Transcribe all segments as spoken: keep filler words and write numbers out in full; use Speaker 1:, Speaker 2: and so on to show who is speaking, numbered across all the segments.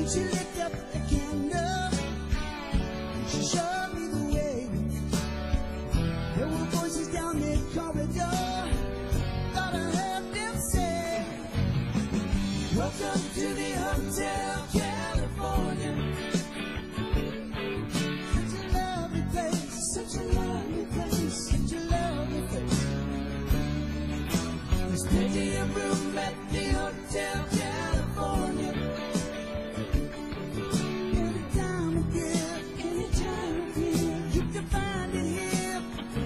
Speaker 1: Then she lit up the candle, and she showed me the way. There were voices down the corridor, thought I heard them say, welcome to the Hotel California. Such a lovely place, such a lovely place, such a lovely place. There's plenty of room at the Hotel California. Anytime again, anytime again, you can find it here.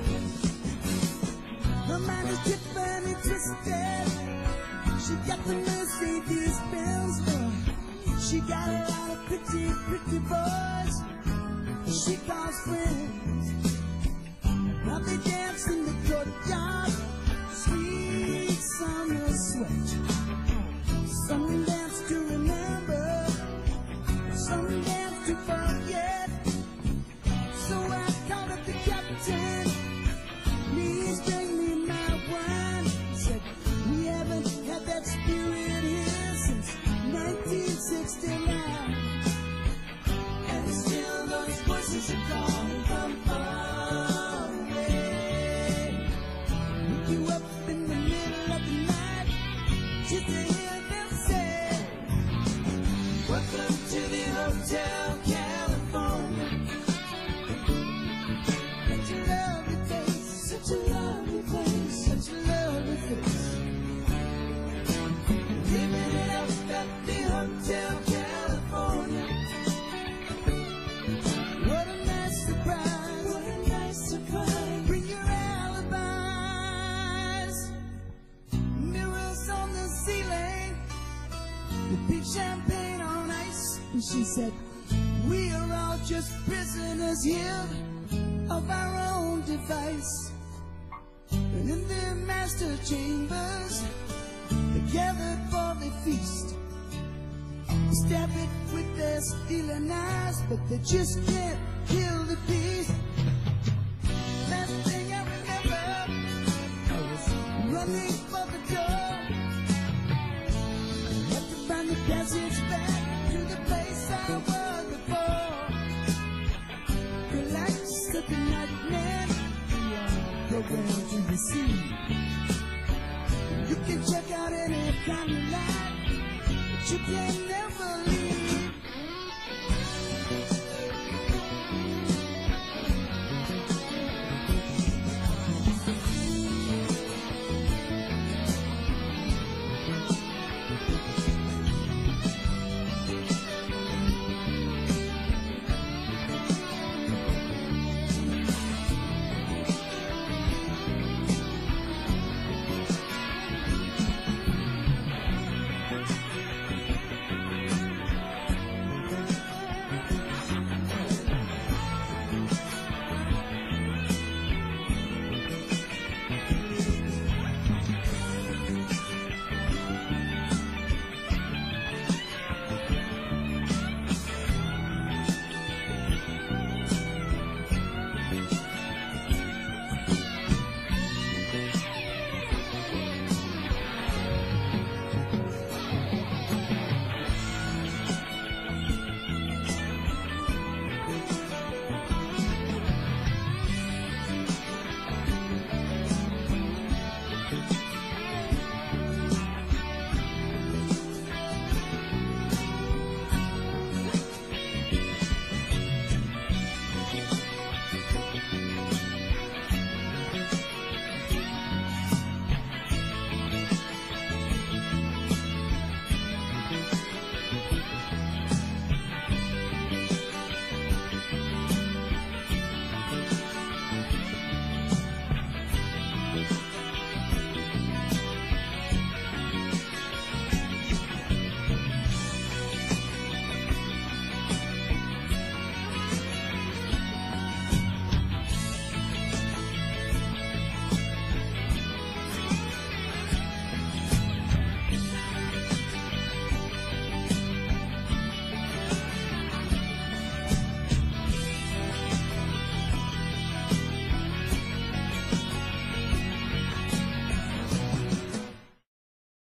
Speaker 1: Her mind is Tiffany twisted. She got the Mercedes Benz. She got a lot of pretty, pretty boys she calls friends. Now they dance in the courtyard, sweet summer sweat. Some dance to remember, some dance to forget. So I called up the captain, please bring me my wine. He said, we haven't had that spirit here since nineteen sixty-nine. And still those voices are calling from far away. Wake you up in the middle of the night just to hear them say, welcome to the Hotel California. Such a lovely place, such a lovely place, such a lovely place. Living it up at the Hotel California. What a nice surprise, what a nice surprise. Bring your alibis. Mirrors on the ceiling, the big champagne on ice. And she said, we are all just prisoners here of our own device. And in their master chambers, they gathered for the feast. Stab it with their stealing knives, but they just can't kill the beast.